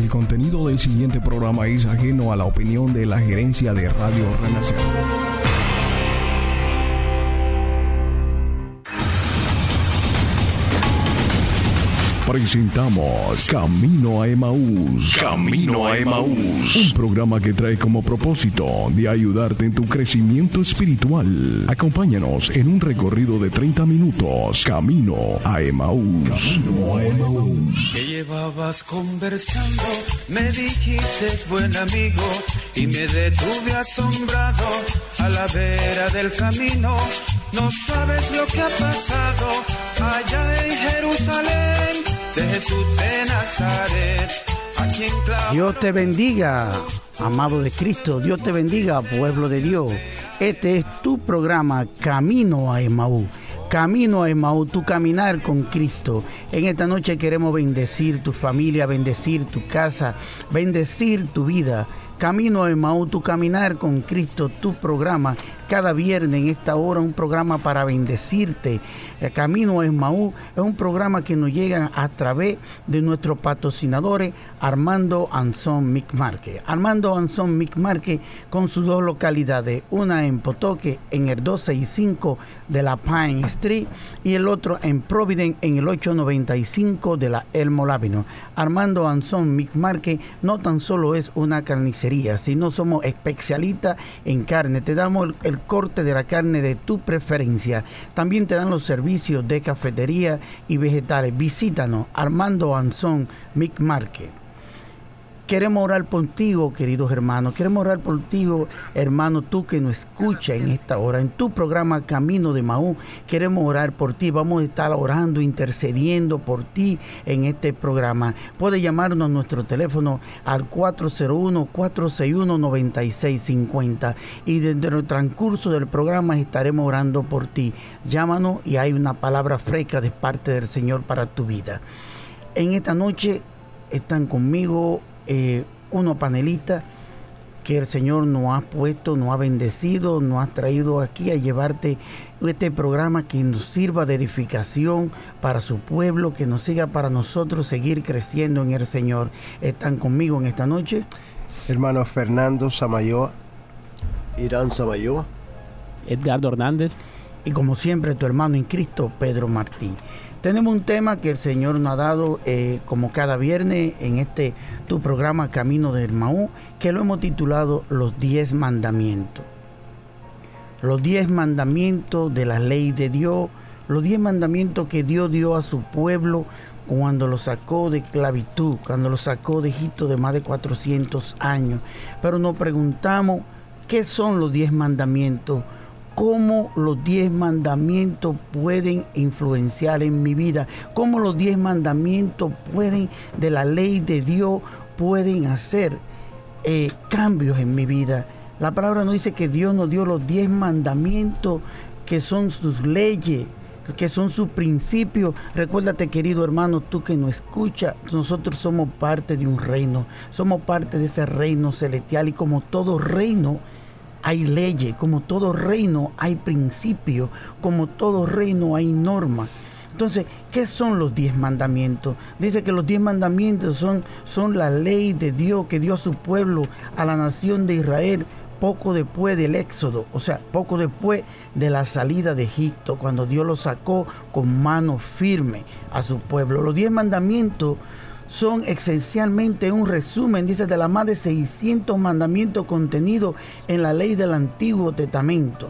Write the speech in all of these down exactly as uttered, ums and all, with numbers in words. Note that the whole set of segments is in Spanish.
El contenido del siguiente programa es ajeno a la opinión de la gerencia de Radio Renacer. Presentamos Camino a Emaús. Camino a Emaús. Un programa que trae como propósito de ayudarte en tu crecimiento espiritual. Acompáñanos en un recorrido de treinta minutos. Camino a Emaús. Camino a Emaús. Que llevabas conversando, me dijiste es buen amigo y me detuve asombrado a la vera del camino. No sabes lo que ha pasado allá en Jerusalén, de Jesús de Nazaret, a quien clavó. Dios te bendiga, amado de Cristo. Dios te bendiga, pueblo de Dios. Este es tu programa Camino a Emaús. Camino a Emaús, tu caminar con Cristo. En esta noche queremos bendecir tu familia, bendecir tu casa, bendecir tu vida. Camino a Emaús, tu caminar con Cristo, tu programa. Cada viernes en esta hora un programa para bendecirte. El Camino a Emaús es un programa que nos llega a través de nuestros patrocinadores Armando Anson Micmarque. Armando Anson Micmarque con sus dos localidades, una en Potoque en el doscientos sesenta y cinco de la Pine Street y el otro en Providence en el ochocientos noventa y cinco de la Elmo Lavino. Armando Anson Micmarque no tan solo es una carnicería, sino somos especialistas en carne. Te damos el, el corte de la carne de tu preferencia. También te dan los servicios de cafetería y vegetales. Visítanos, Armando Anson Micmarque. Queremos orar por ti, queridos hermanos. Queremos orar por ti, hermano, tú que nos escuchas en esta hora. En tu programa Camino de Emaús, queremos orar por ti. Vamos a estar orando, intercediendo por ti en este programa. Puedes llamarnos a nuestro teléfono al cuatro cero uno, cuatro seis uno, nueve seis cinco cero. Y desde el transcurso del programa estaremos orando por ti. Llámanos y hay una palabra fresca de parte del Señor para tu vida. En esta noche están conmigo Eh, unos panelistas que el Señor nos ha puesto, nos ha bendecido, nos ha traído aquí a llevarte este programa que nos sirva de edificación para su pueblo, que nos siga para nosotros seguir creciendo en el Señor. ¿Están conmigo en esta noche? Hermano Fernando Samayoa, Irán Samayoa, Edgardo Hernández y como siempre tu hermano en Cristo, Pedro Martín. Tenemos un tema que el Señor nos ha dado eh, como cada viernes en este tu programa Camino de Emaús, que lo hemos titulado Los diez mandamientos. Los diez mandamientos de la ley de Dios, los diez mandamientos que Dios dio a su pueblo cuando lo sacó de esclavitud, cuando lo sacó de Egipto de más de cuatrocientos años. Pero nos preguntamos, ¿qué son los diez mandamientos? ¿Cómo los diez mandamientos pueden influenciar en mi vida? ¿Cómo los diez mandamientos pueden, de la ley de Dios, pueden hacer eh, cambios en mi vida? La palabra nos dice que Dios nos dio los diez mandamientos, que son sus leyes, que son sus principios. Recuérdate, querido hermano, tú que nos escuchas, nosotros somos parte de un reino, somos parte de ese reino celestial, y como todo reino, hay leyes, como todo reino hay principios, como todo reino hay normas. Entonces, ¿qué son los diez mandamientos? Dice que los diez mandamientos son, son la ley de Dios que dio a su pueblo, a la nación de Israel, poco después del éxodo, o sea, poco después de la salida de Egipto, cuando Dios lo sacó con mano firme a su pueblo. Los diez mandamientos son esencialmente un resumen, dice, de las más de seiscientos mandamientos contenidos en la ley del Antiguo Testamento.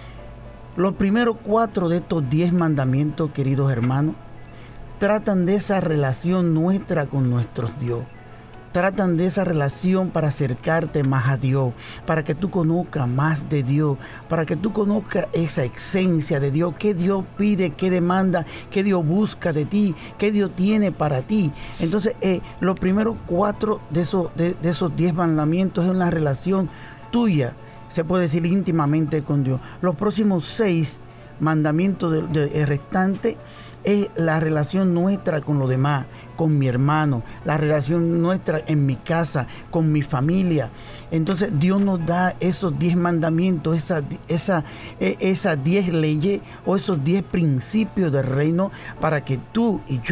Los primeros cuatro de estos diez mandamientos, queridos hermanos, tratan de esa relación nuestra con nuestro Dios. Tratan de esa relación para acercarte más a Dios, para que tú conozcas más de Dios, para que tú conozcas esa esencia de Dios, qué Dios pide, qué demanda, qué Dios busca de ti, qué Dios tiene para ti. Entonces, eh, los primeros cuatro de esos, de, de esos diez mandamientos es una relación tuya, se puede decir íntimamente con Dios. Los próximos seis mandamientos de, de, de restante es la relación nuestra con los demás, con mi hermano, la relación nuestra en mi casa, con mi familia. Entonces Dios nos da esos diez mandamientos, esas esa, esa diez leyes o esos diez principios del reino para que tú y yo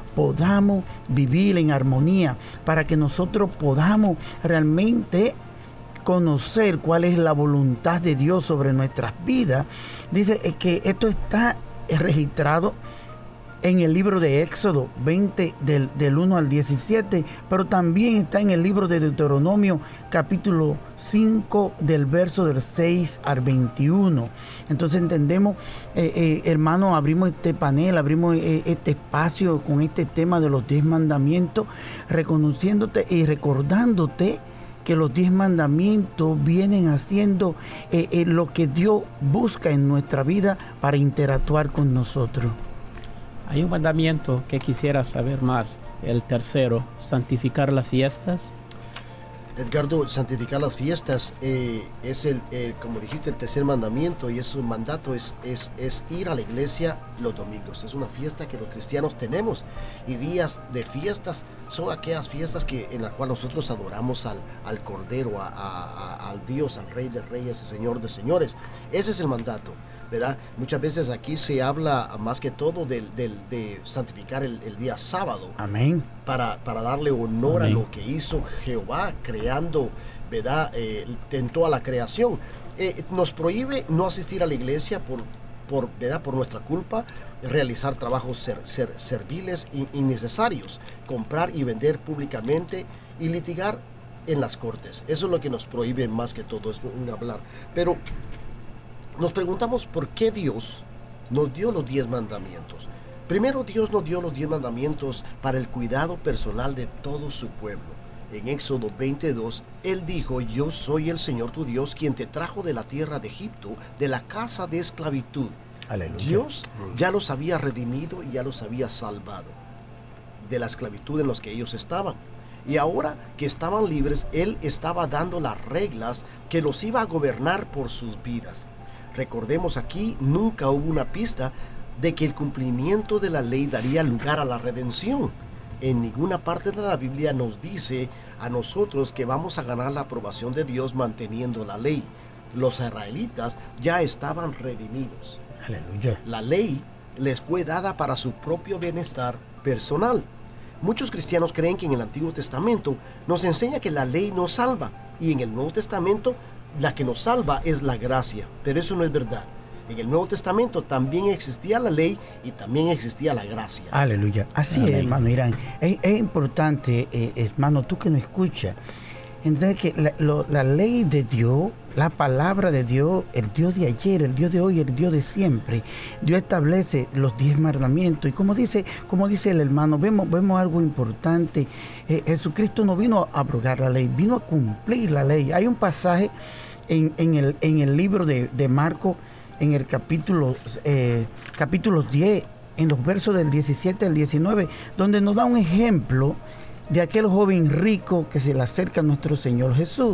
podamos vivir en armonía, para que nosotros podamos realmente conocer cuál es la voluntad de Dios sobre nuestras vidas. Dice que esto está registrado en el libro de Éxodo veinte, del, del uno al diecisiete, pero también está en el libro de Deuteronomio, capítulo cinco, del verso del seis al veintiuno. Entonces entendemos, eh, eh, hermano, abrimos este panel, abrimos eh, este espacio con este tema de los diez mandamientos, reconociéndote y recordándote que los diez mandamientos vienen haciendo eh, eh, lo que Dios busca en nuestra vida para interactuar con nosotros. Hay un mandamiento que quisiera saber más, el tercero, santificar las fiestas. Edgardo, santificar las fiestas eh, es el, eh, como dijiste, el tercer mandamiento, y es un mandato, es, es, es ir a la iglesia los domingos. Es una fiesta que los cristianos tenemos, y días de fiestas son aquellas fiestas que, en las cuales nosotros adoramos al, al Cordero, a, a, a, al Dios, al Rey de Reyes y Señor de Señores. Ese es el mandato, ¿verdad? Muchas veces aquí se habla más que todo de, de, de santificar el, el día sábado. Amén. Para, para darle honor Amén. a lo que hizo Jehová creando, ¿verdad? Eh, en toda la creación. Eh, nos prohíbe no asistir a la iglesia por, por, ¿verdad? Por nuestra culpa, realizar trabajos ser, ser, serviles e innecesarios, comprar y vender públicamente y litigar en las cortes. Eso es lo que nos prohíbe más que todo, es un hablar. Pero nos preguntamos por qué Dios nos dio los diez mandamientos. Primero, Dios nos dio los diez mandamientos para el cuidado personal de todo su pueblo. En Éxodo veintidós, Él dijo: yo soy el Señor tu Dios, quien te trajo de la tierra de Egipto, de la casa de esclavitud. Aleluya. Dios ya los había redimido y ya los había salvado de la esclavitud en los que ellos estaban. Y ahora que estaban libres, Él estaba dando las reglas que los iba a gobernar por sus vidas. Recordemos, aquí nunca hubo una pista de que el cumplimiento de la ley daría lugar a la redención. En ninguna parte de la Biblia nos dice a nosotros que vamos a ganar la aprobación de Dios manteniendo la ley. Los israelitas ya estaban redimidos. Aleluya. La ley les fue dada para su propio bienestar personal. Muchos cristianos creen que en el Antiguo Testamento nos enseña que la ley nos salva, y en el Nuevo Testamento la que nos salva es la gracia, pero eso no es verdad. En el Nuevo Testamento también existía la ley y también existía la gracia. Aleluya. Así Amén. Es, hermano Irán. Es, es importante, eh, hermano, tú que nos escuchas, entender que la, lo, la ley de Dios, la palabra de Dios, el Dios de ayer, el Dios de hoy, el Dios de siempre, Dios establece los diez mandamientos. Y como dice, como dice el hermano, vemos, vemos algo importante. Eh, Jesucristo no vino a abrogar la ley, vino a cumplir la ley. Hay un pasaje en, en, el, en el libro de, de Marcos, en el capítulo, eh, capítulo diez, en los versos del diecisiete al diecinueve, donde nos da un ejemplo de aquel joven rico que se le acerca a nuestro Señor Jesús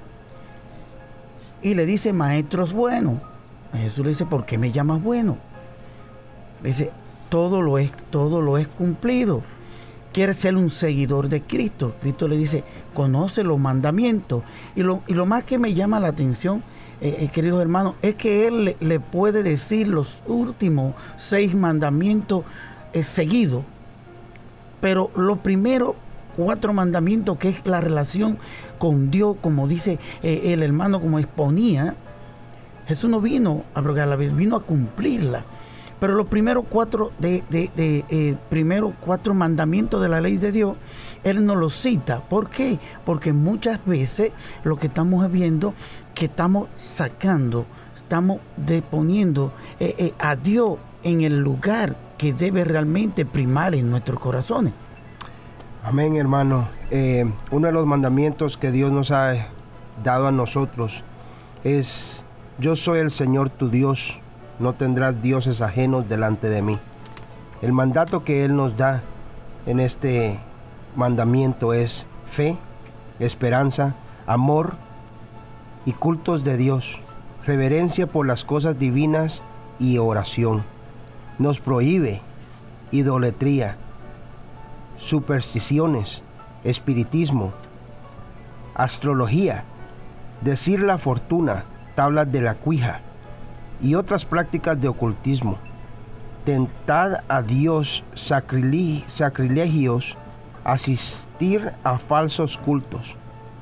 y le dice: maestros buenos. Jesús le dice: ¿por qué me llamas bueno? Le dice: todo lo es, todo lo es cumplido. ¿Quieres ser un seguidor de Cristo? Cristo le dice: conoce los mandamientos. Y lo, y lo más que me llama la atención, eh, eh, queridos hermanos, es que Él le, le puede decir los últimos seis mandamientos eh, seguidos. Pero los primeros cuatro mandamientos, que es la relación con Dios, como dice eh, el hermano, como exponía, Jesús no vino a abrogar la ley, vino a cumplirla. Pero los primeros cuatro de, de, de eh, primeros cuatro mandamientos de la ley de Dios, Él nos los cita. ¿Por qué? Porque muchas veces lo que estamos viendo, que estamos sacando, estamos deponiendo eh, eh, a Dios en el lugar que debe realmente primar en nuestros corazones. Amén, hermano. Eh, uno de los mandamientos que Dios nos ha dado a nosotros es: yo soy el Señor tu Dios, no tendrás dioses ajenos delante de mí. El mandato que Él nos da en este mandamiento es fe, esperanza, amor y cultos de Dios, reverencia por las cosas divinas y oración. Nos prohíbe idolatría, supersticiones, espiritismo, astrología, decir la fortuna, tablas de la cuija y otras prácticas de ocultismo. tentad a Dios sacrilegi- sacrilegios, asistir a falsos cultos.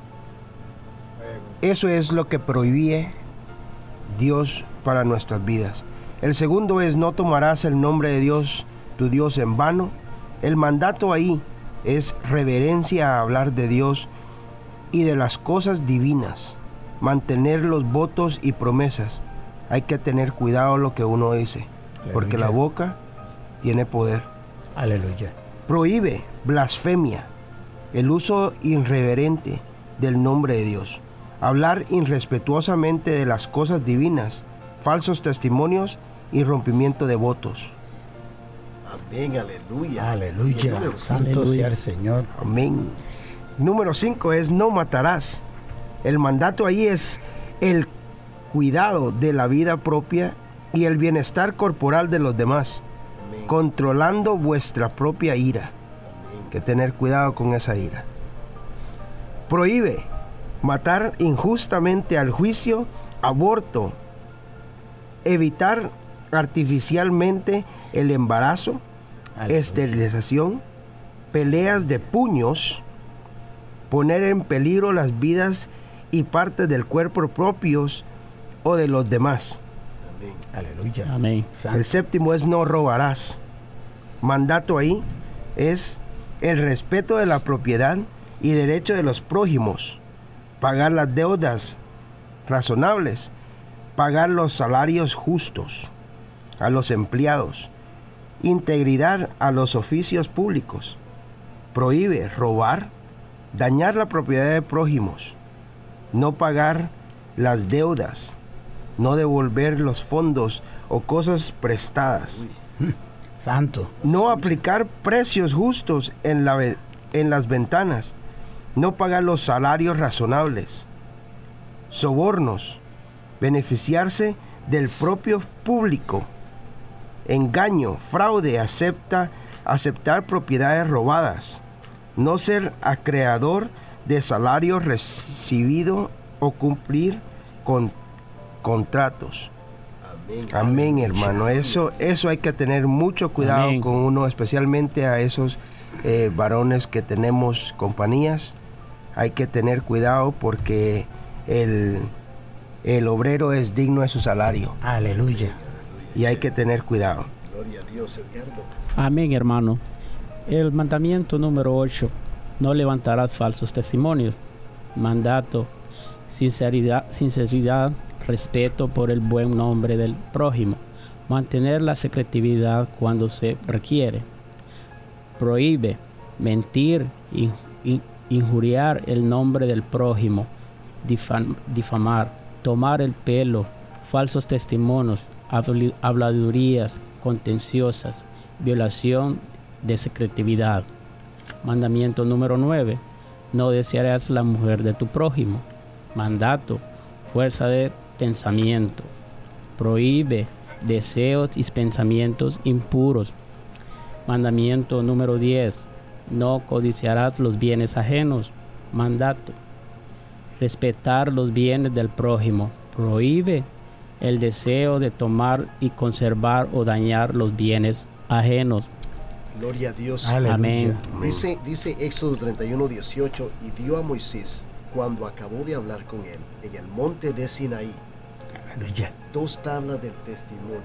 Eso es lo que prohíbe Dios para nuestras vidas. El segundo es: no tomarás el nombre de Dios, tu Dios, en vano. El mandato ahí es reverencia a hablar de Dios y de las cosas divinas, mantener los votos y promesas. Hay que tener cuidado lo que uno dice, aleluya, porque la boca tiene poder. Aleluya. Prohíbe blasfemia, el uso irreverente del nombre de Dios, hablar irrespetuosamente de las cosas divinas, falsos testimonios y rompimiento de votos. Amén, aleluya. Aleluya. Santo sea el Señor. Amén. Número cinco es: no matarás. El mandato ahí es el cuidado de la vida propia y el bienestar corporal de los demás, amén, controlando vuestra propia ira. Amén. Hay que tener cuidado con esa ira. Prohíbe matar injustamente, al juicio, aborto, evitar artificialmente el embarazo, aleluya, esterilización, peleas de puños, poner en peligro las vidas y partes del cuerpo propios o de los demás. Amén. Aleluya. Amén. El séptimo es: no robarás. Mandato ahí es el respeto de la propiedad y derecho de los prójimos, pagar las deudas razonables, pagar los salarios justos a los empleados, integridad a los oficios públicos. Prohíbe robar, dañar la propiedad de prójimos, no pagar las deudas, no devolver los fondos o cosas prestadas. Santo. No aplicar precios justos en, la, en las ventanas, no pagar los salarios razonables, sobornos, beneficiarse del propio público, engaño, fraude, acepta, aceptar propiedades robadas, no ser acreedor de salario recibido o cumplir con contratos. Amén, Amén, hermano. Eso, eso hay que tener mucho cuidado, amén, con uno, especialmente a esos eh, varones que tenemos compañías. Hay que tener cuidado porque el, el obrero es digno de su salario. Aleluya. Y hay que tener cuidado. Gloria a Dios, Edgardo. Amén, hermano. El mandamiento número ocho: no levantarás falsos testimonios. Mandato: sinceridad, sinceridad, respeto por el buen nombre del prójimo. Mantener la secretividad cuando se requiere. Prohíbe mentir, in, in, injuriar el nombre del prójimo, difam, difamar, tomar el pelo, falsos testimonios, habladurías contenciosas, violación de secretividad. Mandamiento número nueve: no desearás la mujer de tu prójimo. Mandato: fuerza de pensamiento. Prohíbe deseos y pensamientos impuros. Mandamiento número diez: no codiciarás los bienes ajenos. Mandato: respetar los bienes del prójimo. Prohíbe el deseo de tomar y conservar o dañar los bienes ajenos. Gloria a Dios. Aleluya. Amén. Dice, dice Éxodo treinta y uno, dieciocho: y dio a Moisés, cuando acabó de hablar con él, en el monte de Sinaí, Aleluya. dos tablas del testimonio,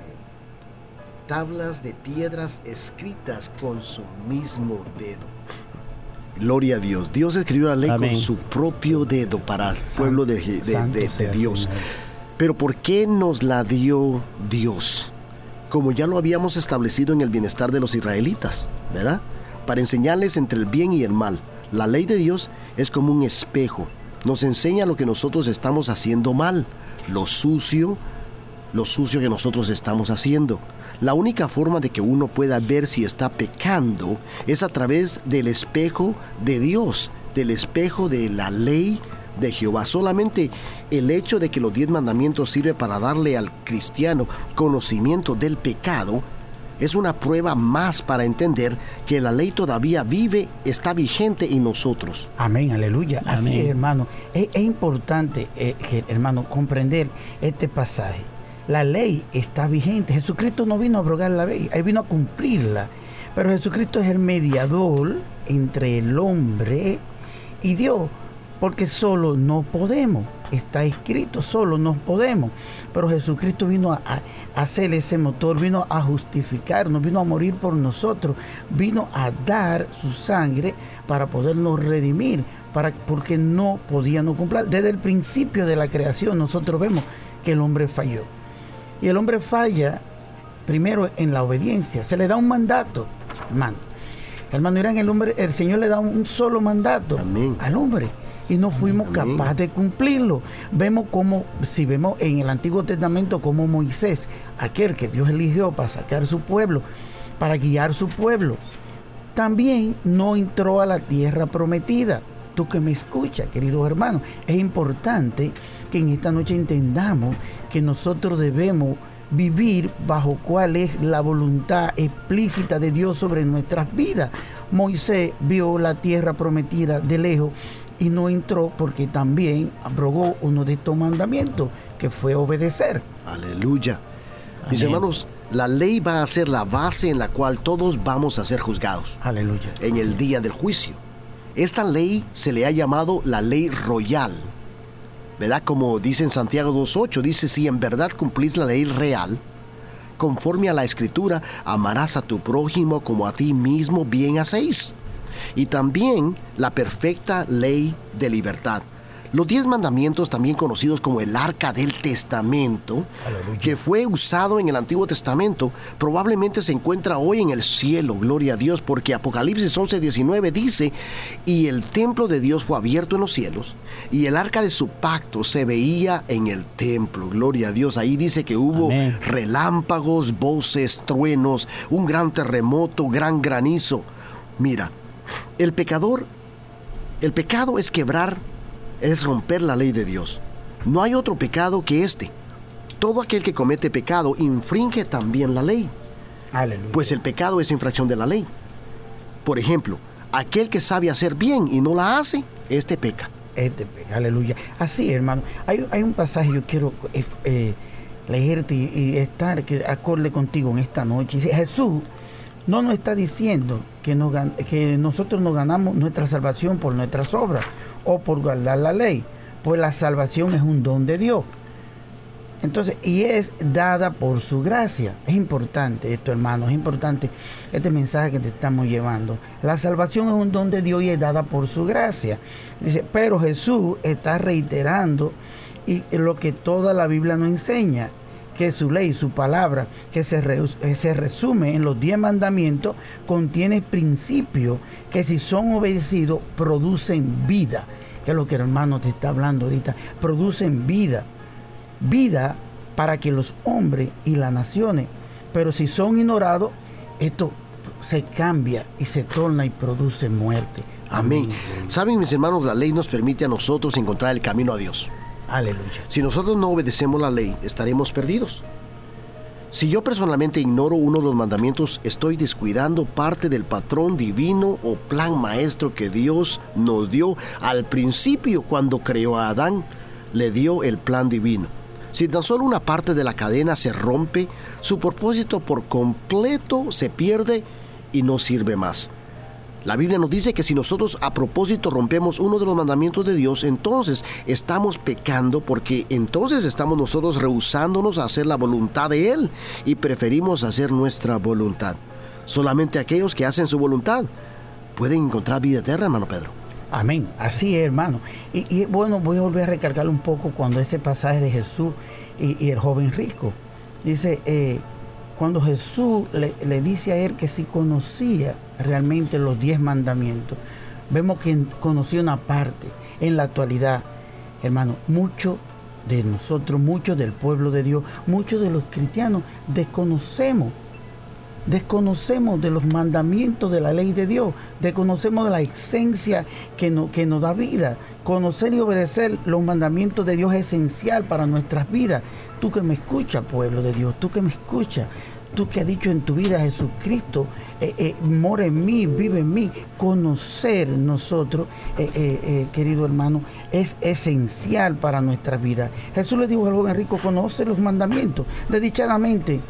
tablas de piedras escritas con su mismo dedo. Gloria a Dios. Dios escribió la ley, amén, con su propio dedo para el pueblo de, de, de, de, de Dios. Pero ¿por qué nos la dio Dios? Como ya lo habíamos establecido en el bienestar de los israelitas, ¿verdad? Para enseñarles entre el bien y el mal. La ley de Dios es como un espejo. Nos enseña lo que nosotros estamos haciendo mal, lo sucio, lo sucio que nosotros estamos haciendo. La única forma de que uno pueda ver si está pecando es a través del espejo de Dios, del espejo de la ley de Jehová. Solamente el hecho de que los diez mandamientos sirve para darle al cristiano conocimiento del pecado es una prueba más para entender que la ley todavía vive, está vigente en nosotros. Amén, aleluya. Amén. Así es, hermano. Es, es importante, eh, que, hermano, comprender este pasaje. La ley está vigente. Jesucristo no vino a abrogar la ley, Él vino a cumplirla. Pero Jesucristo es el mediador entre el hombre y Dios, porque solo no podemos. Está escrito, solo no podemos. Pero Jesucristo vino a, a hacer ese motor, vino a justificarnos, vino a morir por nosotros, vino a dar su sangre para podernos redimir, para, porque no podíamos cumplir. Desde el principio de la creación nosotros vemos que el hombre falló. Y el hombre falla primero en la obediencia. Se le da un mandato, hermano. Hermano Irán, el hombre, el Señor le da un solo mandato Amén. Al hombre. Y no fuimos Amén. Capaces de cumplirlo. Vemos como, si vemos en el Antiguo Testamento, como Moisés, aquel que Dios eligió para sacar su pueblo, para guiar su pueblo, también no entró a la tierra prometida. Tú que me escuchas, queridos hermanos, es importante que en esta noche entendamos que nosotros debemos vivir bajo cuál es la voluntad explícita de Dios sobre nuestras vidas. Moisés vio la tierra prometida de lejos y no entró porque también abrogó uno de estos mandamientos, que fue obedecer. Aleluya. Amén. Mis hermanos, la ley va a ser la base en la cual todos vamos a ser juzgados. Aleluya. En el día del juicio. Esta ley se le ha llamado la ley royal, ¿verdad? Como dice en Santiago dos ocho, dice, si en verdad cumplís la ley real, conforme a la Escritura, amarás a tu prójimo como a ti mismo, bien hacéis. Y también la perfecta ley de libertad. Los diez mandamientos, también conocidos como el Arca del Testamento, Aleluya. Que fue usado en el Antiguo Testamento, probablemente se encuentra hoy en el cielo, gloria a Dios, porque Apocalipsis once diecinueve dice, y el templo de Dios fue abierto en los cielos, y el arca de su pacto se veía en el templo, gloria a Dios. Ahí dice que hubo Amén. Relámpagos, voces, truenos, un gran terremoto, gran granizo. Mira, el pecador, el pecado es quebrar, es romper la ley de Dios. No hay otro pecado que este. Todo aquel que comete pecado infringe también la ley. Aleluya. Pues el pecado es infracción de la ley. Por ejemplo, aquel que sabe hacer bien y no la hace, este peca. Este peca, aleluya. Así, hermano. Hay, hay un pasaje yo quiero eh, eh, leerte y, y estar que acorde contigo en esta noche. Dice, Jesús no nos está diciendo que, nos, que nosotros nos ganamos nuestra salvación por nuestras obras o por guardar la ley, pues la salvación es un don de Dios. Entonces, y es dada por su gracia. Es importante esto, hermano, es importante este mensaje que te estamos llevando. La salvación es un don de Dios y es dada por su gracia. Dice, pero Jesús está reiterando y lo que toda la Biblia nos enseña, que su ley, su palabra, que se, re, se resume en los diez mandamientos, contiene principios que si son obedecidos producen vida, que es lo que el hermano te está hablando ahorita, producen vida, vida para que los hombres y las naciones, pero si son ignorados, esto se cambia y se torna y produce muerte. Amén. Saben, mis hermanos, la ley nos permite a nosotros encontrar el camino a Dios. Aleluya. Si nosotros no obedecemos la ley, estaremos perdidos. Si yo personalmente ignoro uno de los mandamientos, estoy descuidando parte del patrón divino o plan maestro que Dios nos dio al principio cuando creó a Adán. Le dio el plan divino. Si tan solo una parte de la cadena se rompe, su propósito por completo se pierde y no sirve más. La Biblia nos dice que si nosotros a propósito rompemos uno de los mandamientos de Dios, entonces estamos pecando, porque entonces estamos nosotros rehusándonos a hacer la voluntad de Él y preferimos hacer nuestra voluntad. Solamente aquellos que hacen su voluntad pueden encontrar vida eterna, hermano Pedro. Amén, así es, hermano. Y, y bueno, voy a volver a recargar un poco cuando ese pasaje de Jesús y, y el joven rico. Dice, eh, cuando Jesús le, le dice a él que si conocía realmente los diez mandamientos, vemos que conocía una parte. En la actualidad, hermano, muchos de nosotros, muchos del pueblo de Dios, muchos de los cristianos desconocemos, desconocemos de los mandamientos de la ley de Dios, desconocemos de la esencia que, no, que nos da vida. Conocer y obedecer los mandamientos de Dios es esencial para nuestras vidas. Tú que me escuchas, pueblo de Dios, tú que me escuchas, tú que has dicho en tu vida, Jesucristo eh, eh, mora en mí, vive en mí. Conocer nosotros, eh, eh, eh, querido hermano, es esencial para nuestra vida. Jesús le dijo al joven rico, conoce los mandamientos. Desdichadamente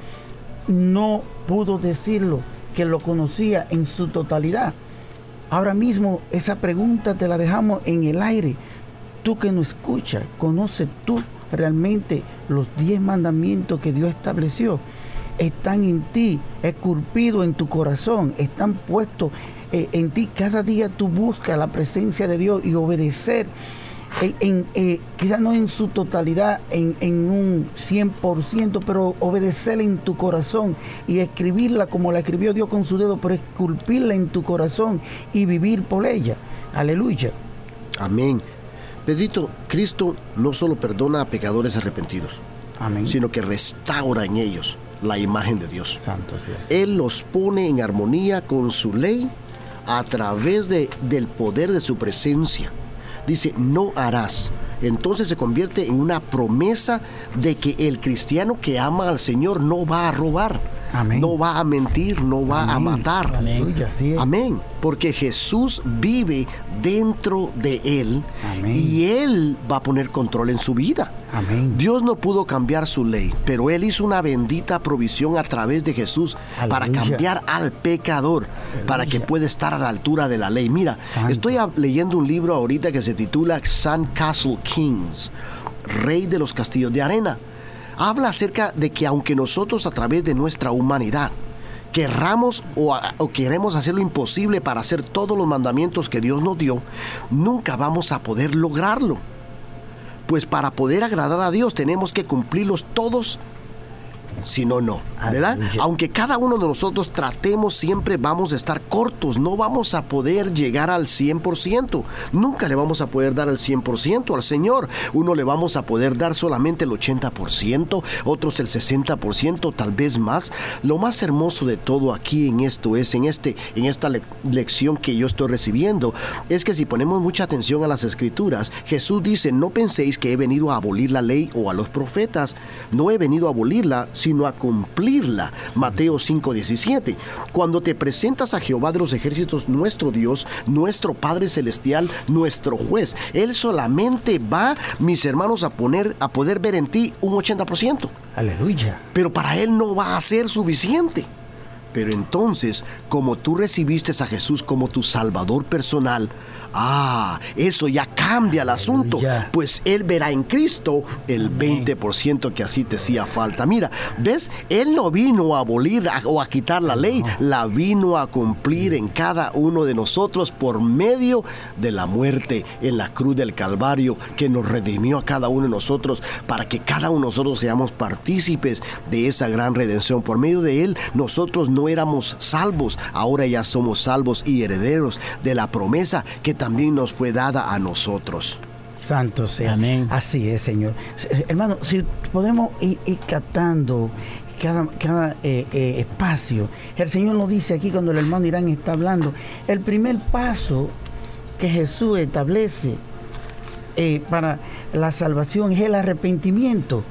no pudo decirlo, que lo conocía en su totalidad. Ahora mismo esa pregunta te la dejamos en el aire. Tú que nos escuchas, ¿conoces tú realmente los diez mandamientos que Dios estableció? Están en ti, esculpidos en tu corazón, están puestos eh, en ti. Cada día tú buscas la presencia de Dios y obedecer, en, en, eh, quizás no en su totalidad, en, en un cien por ciento, pero obedecerla en tu corazón y escribirla como la escribió Dios con su dedo, pero esculpirla en tu corazón y vivir por ella. Aleluya. Amén. Pedrito, Cristo no solo perdona a pecadores arrepentidos, Amén. sino que restaura en ellos la imagen de Dios. Santo sea. Él los pone en armonía con su ley a través de, del poder de su presencia. Dice, no harás. Entonces se convierte en una promesa de que el cristiano que ama al Señor no va a robar. Amén. No va a mentir, no va Amén. a matar. Aleluya, así es. Amén. Porque Jesús vive dentro de él. Amén. Y él va a poner control en su vida. Amén. Dios no pudo cambiar su ley, pero él hizo una bendita provisión a través de Jesús. Aleluya. Para cambiar al pecador, Aleluya. para que pueda estar a la altura de la ley. Mira, Santo. estoy a- leyendo un libro ahorita que se titula Sandcastle Kings, Rey de los Castillos de Arena. Habla acerca de que aunque nosotros a través de nuestra humanidad querramos o, a- o queremos hacer lo imposible para hacer todos los mandamientos que Dios nos dio, nunca vamos a poder lograrlo. Pues para poder agradar a Dios tenemos que cumplirlos todos, si no, no, ¿verdad? Aleluya. Aunque cada uno de nosotros tratemos, siempre vamos a estar cortos, no vamos a poder llegar al cien por ciento, nunca le vamos a poder dar el cien por ciento al Señor. Uno le vamos a poder dar solamente el ochenta por ciento, otros el sesenta por ciento, tal vez más. Lo más hermoso de todo aquí en esto es, en, este, en esta le- lección que yo estoy recibiendo, es que si ponemos mucha atención a las Escrituras, Jesús dice, no penséis que he venido a abolir la ley o a los profetas, no he venido a abolirla, sino a cumplirla. Mateo cinco diecisiete. Cuando te presentas a Jehová de los ejércitos, nuestro Dios, nuestro Padre celestial, nuestro juez, Él solamente va, mis hermanos, a poner, a poder ver en ti un ochenta por ciento. Aleluya. Pero para Él no va a ser suficiente. Pero entonces, como tú recibiste a Jesús como tu Salvador personal, ah, eso ya cambia el asunto, Aleluya. pues Él verá en Cristo el veinte por ciento que así te hacía falta. Mira, ¿ves? Él no vino a abolir a- o a quitar la ley, la vino a cumplir en cada uno de nosotros por medio de la muerte en la cruz del Calvario, que nos redimió a cada uno de nosotros para que cada uno de nosotros seamos partícipes de esa gran redención. Por medio de Él, nosotros no éramos salvos, ahora ya somos salvos y herederos de la promesa que también nos fue dada a nosotros. Santo sea. Amén. Así es, Señor. Eh, Hermano, si podemos ir, ir captando cada, cada eh, eh, espacio. El Señor nos dice aquí cuando el hermano Irán está hablando, el primer paso que Jesús establece eh, para la salvación es el arrepentimiento.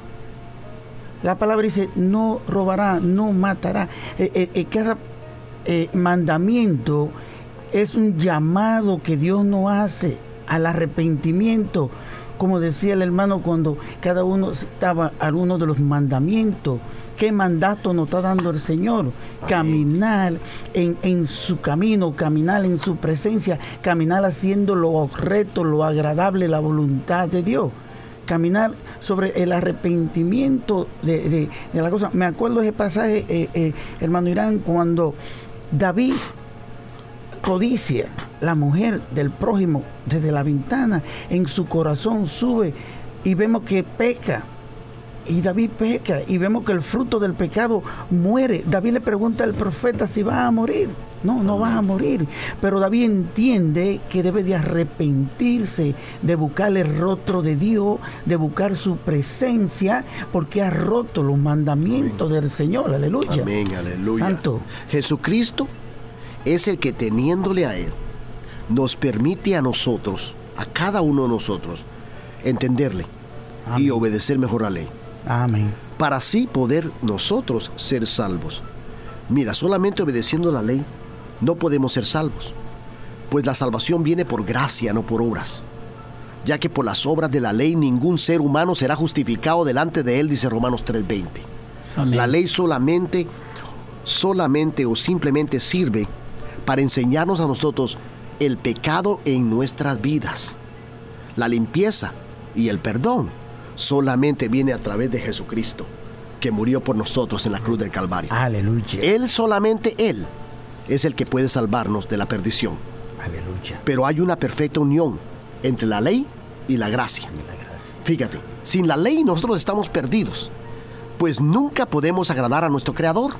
La palabra dice, no robará, no matará. Eh, eh, eh, cada eh, mandamiento es un llamado que Dios nos hace al arrepentimiento. Como decía el hermano cuando cada uno estaba a uno de los mandamientos. ¿Qué mandato nos está dando el Señor? Amén. Caminar en, en su camino, caminar en su presencia, caminar haciendo lo correcto, lo agradable, la voluntad de Dios. Caminar sobre el arrepentimiento de, de, de la cosa. Me acuerdo de ese pasaje, eh, eh, hermano Irán, cuando David codicia la mujer del prójimo desde la ventana, en su corazón sube y vemos que peca. Y David peca y vemos que el fruto del pecado muere. David le pregunta al profeta si va a morir. No, no va a morir. Pero David entiende que debe de arrepentirse, de buscar el rostro de Dios, de buscar su presencia, porque ha roto los mandamientos Amén. Del Señor. Aleluya. Amén, aleluya. Santo. Jesucristo es el que, teniéndole a Él, nos permite a nosotros, a cada uno de nosotros, entenderle Amén. Y obedecer mejor la ley. Amén. para así poder nosotros ser salvos. Mira, solamente obedeciendo la ley no podemos ser salvos, pues la salvación viene por gracia, no por obras, ya que por las obras de la ley ningún ser humano será justificado delante de él, dice Romanos tres veinte. Amén. La ley solamente, solamente o simplemente sirve para enseñarnos a nosotros el pecado en nuestras vidas. La limpieza y el perdón solamente viene a través de Jesucristo, que murió por nosotros en la cruz del Calvario. Aleluya. Él, solamente Él, es el que puede salvarnos de la perdición. Aleluya. Pero hay una perfecta unión entre la ley y la gracia. Y la gracia. Fíjate, sin la ley nosotros estamos perdidos, pues nunca podemos agradar a nuestro Creador.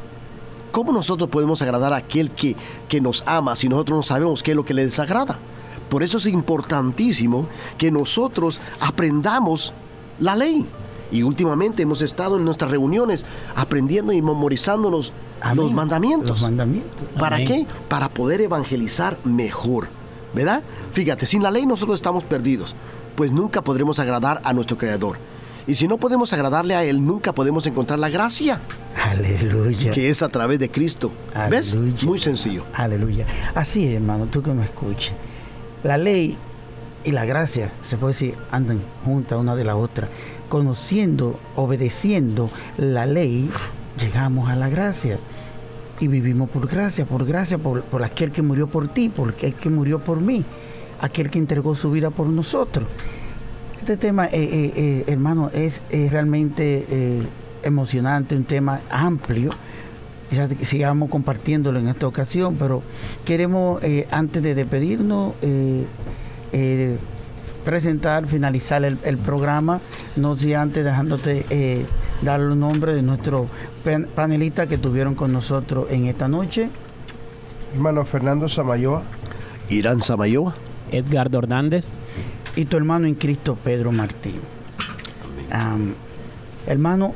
¿Cómo nosotros podemos agradar a aquel que, que nos ama si nosotros no sabemos qué es lo que le desagrada? Por eso es importantísimo que nosotros aprendamos la ley. Y últimamente hemos estado en nuestras reuniones aprendiendo y memorizándonos Amén. los mandamientos. Los mandamientos. ¿Para Amén. qué? Para poder evangelizar mejor, ¿verdad? Fíjate, sin la ley nosotros estamos perdidos, pues nunca podremos agradar a nuestro Creador. Y si no podemos agradarle a Él, nunca podemos encontrar la gracia. Aleluya. Que es a través de Cristo. Aleluya. ¿Ves? Muy sencillo. Aleluya. Así es, hermano, tú que me escuchas. La ley y la gracia, se puede decir, andan juntas una de la otra. Conociendo, obedeciendo la ley, llegamos a la gracia. Y vivimos por gracia, por gracia, por, por aquel que murió por ti, por aquel que murió por mí, aquel que entregó su vida por nosotros. Este tema, eh, eh, eh, hermano, es, es realmente eh, emocionante, un tema amplio. Quizás sigamos compartiéndolo en esta ocasión, pero queremos, eh, antes de despedirnos, eh, eh, presentar, finalizar el, el programa, no sé antes dejándote eh, dar los nombres de nuestros panelistas que estuvieron con nosotros en esta noche. Hermano Fernando Samayoa. Irán Samayoa. Edgardo Hernández. Y tu hermano en Cristo, Pedro Martín. Um, hermano,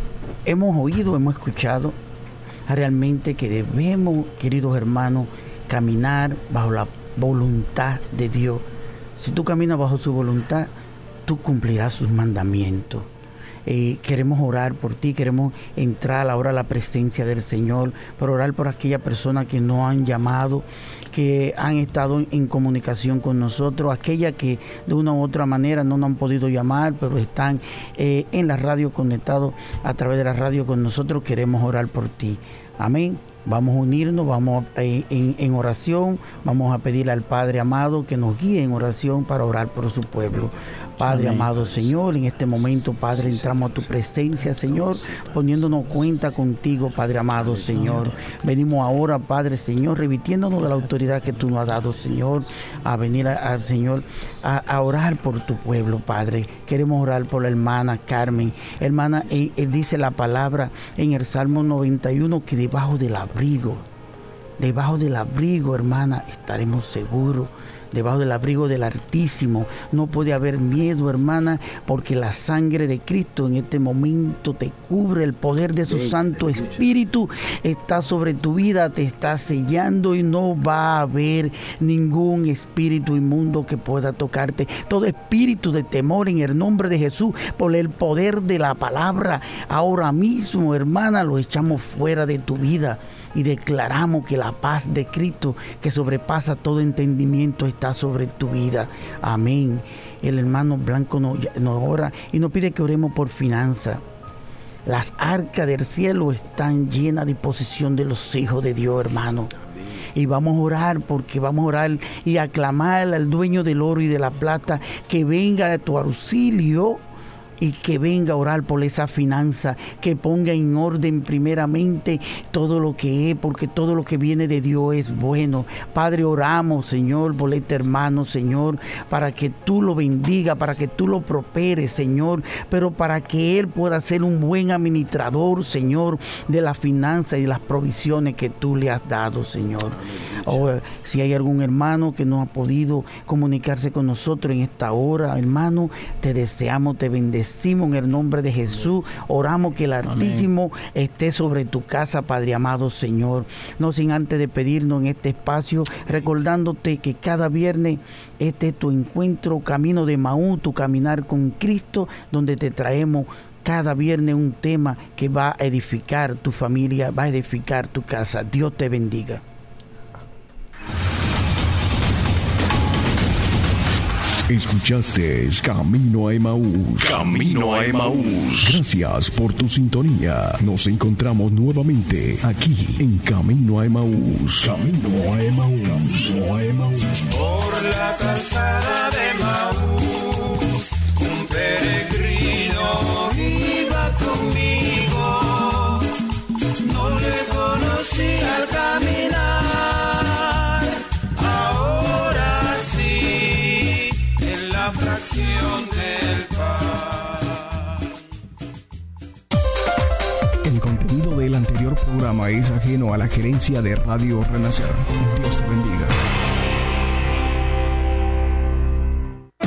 hemos oído, hemos escuchado realmente que debemos, queridos hermanos, caminar bajo la voluntad de Dios. Si tú caminas bajo su voluntad, tú cumplirás sus mandamientos. Eh, queremos orar por ti, queremos entrar ahora a la presencia del Señor, para orar por aquellas personas que nos han llamado, que han estado en, en comunicación con nosotros, aquellas que de una u otra manera no nos han podido llamar, pero están eh, en la radio conectados a través de la radio con nosotros. Queremos orar por ti. Amén. Vamos a unirnos, vamos a, en, en oración, vamos a pedirle al Padre amado que nos guíe en oración para orar por su pueblo. Padre Amén. Amado Señor, en este momento, Padre, entramos a tu presencia, Señor, poniéndonos cuenta contigo, Padre amado Señor. Venimos ahora, Padre Señor, revitiéndonos de la autoridad que tú nos has dado, Señor, a venir al Señor a, a orar por tu pueblo, Padre. Queremos orar por la hermana Carmen. Hermana, él, él dice la palabra en el Salmo noventa y uno que debajo del abrigo, debajo del abrigo, hermana, estaremos seguros. Debajo del abrigo del Altísimo no puede haber miedo, hermana, porque la sangre de Cristo en este momento te cubre. El poder de su Santo Espíritu está sobre tu vida, te está sellando y no va a haber ningún espíritu inmundo que pueda tocarte. Todo espíritu de temor en el nombre de Jesús, por el poder de la palabra, ahora mismo, hermana, lo echamos fuera de tu vida. Y declaramos que la paz de Cristo, que sobrepasa todo entendimiento, está sobre tu vida. Amén. El hermano Blanco nos, nos ora y nos pide que oremos por finanzas. Las arcas del cielo están llenas de posesión de los hijos de Dios, hermano. Y vamos a orar, porque vamos a orar y aclamar al dueño del oro y de la plata que venga a tu auxilio. Y que venga a orar por esa finanza, que ponga en orden primeramente todo lo que es, porque todo lo que viene de Dios es bueno. Padre, oramos, Señor, por este hermano, Señor, para que tú lo bendiga, para que tú lo prosperes, Señor, pero para que él pueda ser un buen administrador, Señor, de la finanza y de las provisiones que tú le has dado, Señor. O, si hay algún hermano que no ha podido comunicarse con nosotros en esta hora, hermano, te deseamos, te bendecimos en el nombre de Jesús. Oramos que el Altísimo Amén. Esté sobre tu casa, Padre amado Señor. No sin antes de pedirnos en este espacio, recordándote que cada viernes este es tu encuentro, Camino de Emaús, tu caminar con Cristo, donde te traemos cada viernes un tema que va a edificar tu familia, va a edificar tu casa. Dios te bendiga. Escuchaste Camino a Emaús. Camino a Emaús. Gracias por tu sintonía. Nos encontramos nuevamente aquí en Camino a Emaús. Camino a Emaús. Camino a Emaús. Por la calzada de Emaús, un peregrino iba conmigo. No le conocí al caminar. Ahora sí, en la fracción del pan. El contenido del anterior programa es ajeno a la gerencia de Radio Renacer. Dios te bendiga.